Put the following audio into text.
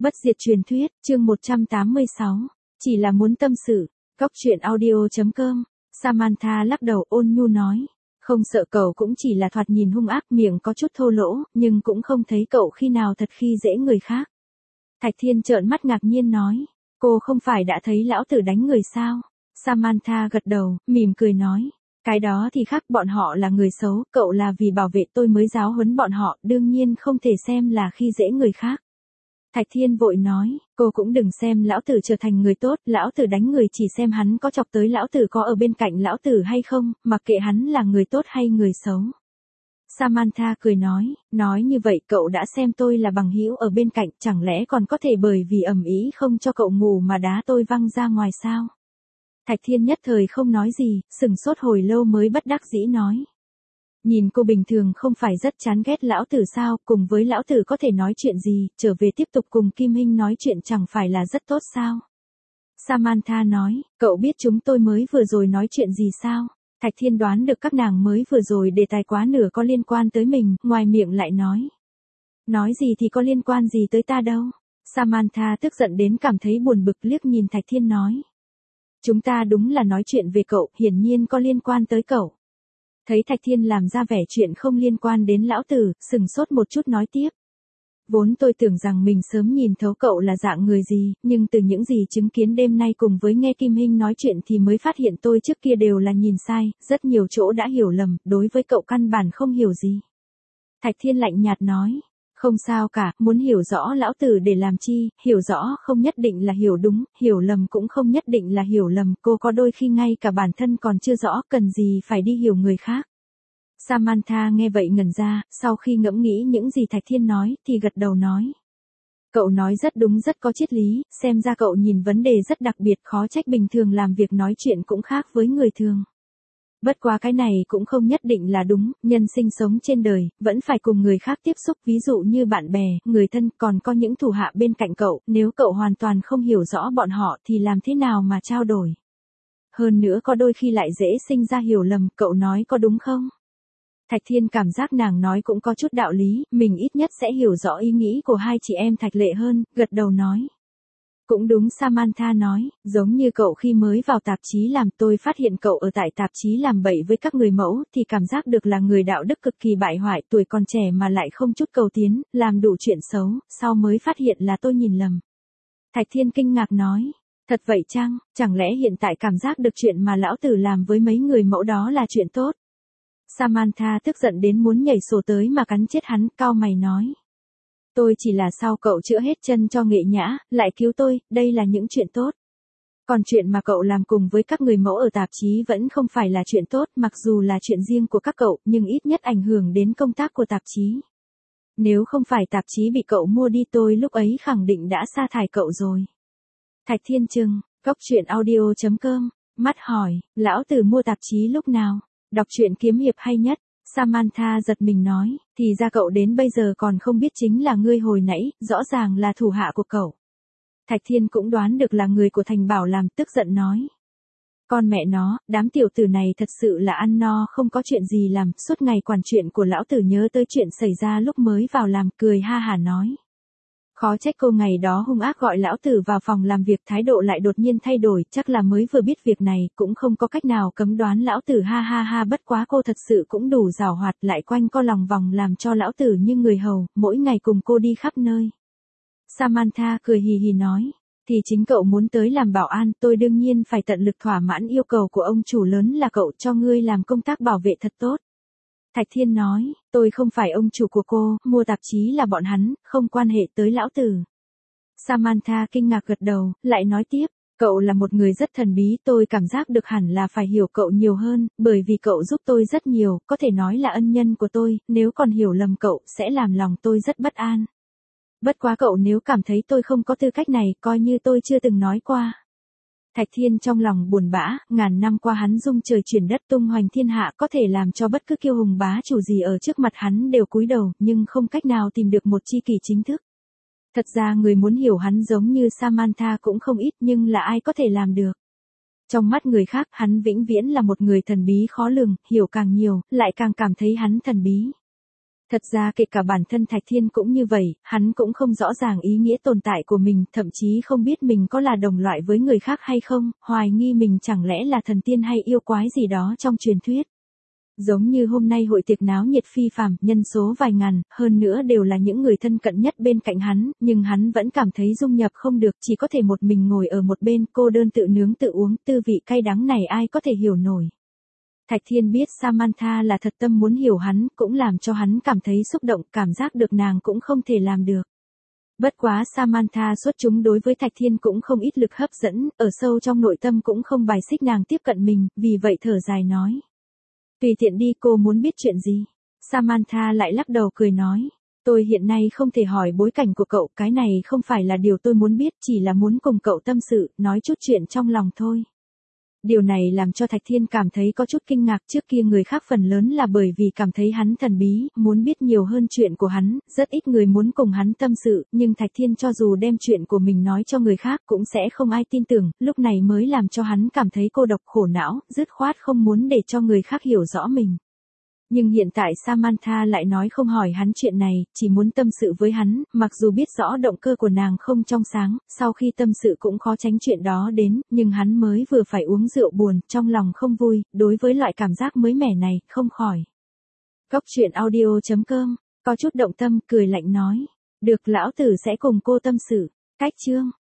Bất diệt truyền thuyết, chương 186. Chỉ là muốn tâm sự. Góc truyện audio.com. Samantha lắc đầu ôn nhu nói. Không sợ cậu cũng chỉ là thoạt nhìn hung ác, miệng có chút thô lỗ, nhưng cũng không thấy cậu khi nào thật khi dễ người khác. Thạch Thiên trợn mắt ngạc nhiên nói. Cô không phải đã thấy lão tử đánh người sao? Samantha gật đầu, mỉm cười nói. Cái đó thì khác, bọn họ là người xấu, cậu là vì bảo vệ tôi mới giáo huấn bọn họ, đương nhiên không thể xem là khi dễ người khác. Thạch Thiên vội nói, cô cũng đừng xem lão tử trở thành người tốt, lão tử đánh người chỉ xem hắn có chọc tới lão tử có ở bên cạnh lão tử hay không, mặc kệ hắn là người tốt hay người xấu. Samantha cười nói như vậy cậu đã xem tôi là bằng hữu ở bên cạnh, chẳng lẽ còn có thể bởi vì ầm ĩ không cho cậu ngủ mà đá tôi văng ra ngoài sao? Thạch Thiên nhất thời không nói gì, sừng sốt hồi lâu mới bất đắc dĩ nói. Nhìn cô bình thường không phải rất chán ghét lão tử sao, cùng với lão tử có thể nói chuyện gì, trở về tiếp tục cùng Kim Hinh nói chuyện chẳng phải là rất tốt sao? Samantha nói, cậu biết chúng tôi mới vừa rồi nói chuyện gì sao? Thạch Thiên đoán được các nàng mới vừa rồi đề tài quá nửa có liên quan tới mình, ngoài miệng lại nói. Nói gì thì có liên quan gì tới ta đâu? Samantha tức giận đến cảm thấy buồn bực liếc nhìn Thạch Thiên nói. Chúng ta đúng là nói chuyện về cậu, hiển nhiên có liên quan tới cậu. Thấy Thạch Thiên làm ra vẻ chuyện không liên quan đến lão tử, sừng sốt một chút nói tiếp. Vốn tôi tưởng rằng mình sớm nhìn thấu cậu là dạng người gì, nhưng từ những gì chứng kiến đêm nay cùng với nghe Kim Hinh nói chuyện thì mới phát hiện tôi trước kia đều là nhìn sai, rất nhiều chỗ đã hiểu lầm, đối với cậu căn bản không hiểu gì. Thạch Thiên lạnh nhạt nói. Không sao cả, muốn hiểu rõ lão tử để làm chi, hiểu rõ không nhất định là hiểu đúng, hiểu lầm cũng không nhất định là hiểu lầm, cô có đôi khi ngay cả bản thân còn chưa rõ, cần gì phải đi hiểu người khác. Samantha nghe vậy ngẩn ra, sau khi ngẫm nghĩ những gì Thạch Thiên nói, thì gật đầu nói. Cậu nói rất đúng, rất có triết lý, xem ra cậu nhìn vấn đề rất đặc biệt, khó trách bình thường làm việc nói chuyện cũng khác với người thường. Bất quá cái này cũng không nhất định là đúng, nhân sinh sống trên đời, vẫn phải cùng người khác tiếp xúc, ví dụ như bạn bè, người thân, còn có những thủ hạ bên cạnh cậu, nếu cậu hoàn toàn không hiểu rõ bọn họ thì làm thế nào mà trao đổi. Hơn nữa có đôi khi lại dễ sinh ra hiểu lầm, cậu nói có đúng không? Thạch Thiên cảm giác nàng nói cũng có chút đạo lý, mình ít nhất sẽ hiểu rõ ý nghĩ của hai chị em Thạch Lệ hơn, gật đầu nói. Cũng đúng, Samantha nói, giống như cậu khi mới vào tạp chí làm, tôi phát hiện cậu ở tại tạp chí làm bậy với các người mẫu, thì cảm giác được là người đạo đức cực kỳ bại hoại, tuổi còn trẻ mà lại không chút cầu tiến, làm đủ chuyện xấu, sau mới phát hiện là tôi nhìn lầm. Thạch Thiên kinh ngạc nói, thật vậy chăng, chẳng lẽ hiện tại cảm giác được chuyện mà lão tử làm với mấy người mẫu đó là chuyện tốt? Samantha tức giận đến muốn nhảy sổ tới mà cắn chết hắn, cau mày nói. Tôi chỉ là sao cậu chữa hết chân cho Nghệ Nhã, lại cứu tôi, đây là những chuyện tốt. Còn chuyện mà cậu làm cùng với các người mẫu ở tạp chí vẫn không phải là chuyện tốt, mặc dù là chuyện riêng của các cậu, nhưng ít nhất ảnh hưởng đến công tác của tạp chí. Nếu không phải tạp chí bị cậu mua đi tôi lúc ấy khẳng định đã sa thải cậu rồi. Thạch Thiên trừng, góc truyện audio.com, mắt hỏi, lão tử mua tạp chí lúc nào? Đọc truyện kiếm hiệp hay nhất. Samantha giật mình nói, thì ra cậu đến bây giờ còn không biết chính là ngươi hồi nãy, rõ ràng là thủ hạ của cậu. Thạch Thiên cũng đoán được là người của Thành Bảo làm, tức giận nói. Con mẹ nó, đám tiểu tử này thật sự là ăn no không có chuyện gì làm, suốt ngày quản chuyện của lão tử, nhớ tới chuyện xảy ra lúc mới vào làm, cười ha hả nói. Khó trách cô ngày đó hung ác gọi lão tử vào phòng làm việc, thái độ lại đột nhiên thay đổi, chắc là mới vừa biết việc này, cũng không có cách nào cấm đoán lão tử, ha ha ha. Bất quá cô thật sự cũng đủ giảo hoạt, lại quanh co lòng vòng làm cho lão tử như người hầu, mỗi ngày cùng cô đi khắp nơi. Samantha cười hì hì nói, thì chính cậu muốn tới làm bảo an, tôi đương nhiên phải tận lực thỏa mãn yêu cầu của ông chủ lớn là cậu, cho ngươi làm công tác bảo vệ thật tốt. Thạch Thiên nói, tôi không phải ông chủ của cô, mua tạp chí là bọn hắn, không quan hệ tới lão tử. Samantha kinh ngạc gật đầu, lại nói tiếp, cậu là một người rất thần bí, tôi cảm giác được hẳn là phải hiểu cậu nhiều hơn, bởi vì cậu giúp tôi rất nhiều, có thể nói là ân nhân của tôi, nếu còn hiểu lầm cậu, sẽ làm lòng tôi rất bất an. Bất quá cậu nếu cảm thấy tôi không có tư cách này, coi như tôi chưa từng nói qua. Thạch Thiên trong lòng buồn bã, ngàn năm qua hắn dung trời chuyển đất tung hoành thiên hạ, có thể làm cho bất cứ kiêu hùng bá chủ gì ở trước mặt hắn đều cúi đầu, nhưng không cách nào tìm được một tri kỷ chính thức. Thật ra người muốn hiểu hắn giống như Samantha cũng không ít, nhưng là ai có thể làm được. Trong mắt người khác, hắn vĩnh viễn là một người thần bí khó lường, hiểu càng nhiều, lại càng cảm thấy hắn thần bí. Thật ra kể cả bản thân Thạch Thiên cũng như vậy, hắn cũng không rõ ràng ý nghĩa tồn tại của mình, thậm chí không biết mình có là đồng loại với người khác hay không, hoài nghi mình chẳng lẽ là thần tiên hay yêu quái gì đó trong truyền thuyết. Giống như hôm nay hội tiệc náo nhiệt phi phàm, nhân số vài ngàn, hơn nữa đều là những người thân cận nhất bên cạnh hắn, nhưng hắn vẫn cảm thấy dung nhập không được, chỉ có thể một mình ngồi ở một bên, cô đơn tự nướng tự uống, tư vị cay đắng này ai có thể hiểu nổi. Thạch Thiên biết Samantha là thật tâm muốn hiểu hắn, cũng làm cho hắn cảm thấy xúc động, cảm giác được nàng cũng không thể làm được. Bất quá Samantha xuất chúng đối với Thạch Thiên cũng không ít lực hấp dẫn, ở sâu trong nội tâm cũng không bài xích nàng tiếp cận mình, vì vậy thở dài nói. Tùy tiện đi, cô muốn biết chuyện gì? Samantha lại lắc đầu cười nói. Tôi hiện nay không thể hỏi bối cảnh của cậu, cái này không phải là điều tôi muốn biết, chỉ là muốn cùng cậu tâm sự, nói chút chuyện trong lòng thôi. Điều này làm cho Thạch Thiên cảm thấy có chút kinh ngạc, trước kia người khác phần lớn là bởi vì cảm thấy hắn thần bí, muốn biết nhiều hơn chuyện của hắn, rất ít người muốn cùng hắn tâm sự, nhưng Thạch Thiên cho dù đem chuyện của mình nói cho người khác cũng sẽ không ai tin tưởng, lúc này mới làm cho hắn cảm thấy cô độc khổ não, dứt khoát không muốn để cho người khác hiểu rõ mình. Nhưng hiện tại Samantha lại nói không hỏi hắn chuyện này, chỉ muốn tâm sự với hắn, mặc dù biết rõ động cơ của nàng không trong sáng, sau khi tâm sự cũng khó tránh chuyện đó đến, nhưng hắn mới vừa phải uống rượu buồn, trong lòng không vui, đối với loại cảm giác mới mẻ này, không khỏi. Góc truyện audio.com, có chút động tâm, cười lạnh nói. Được, lão tử sẽ cùng cô tâm sự. Cách chương.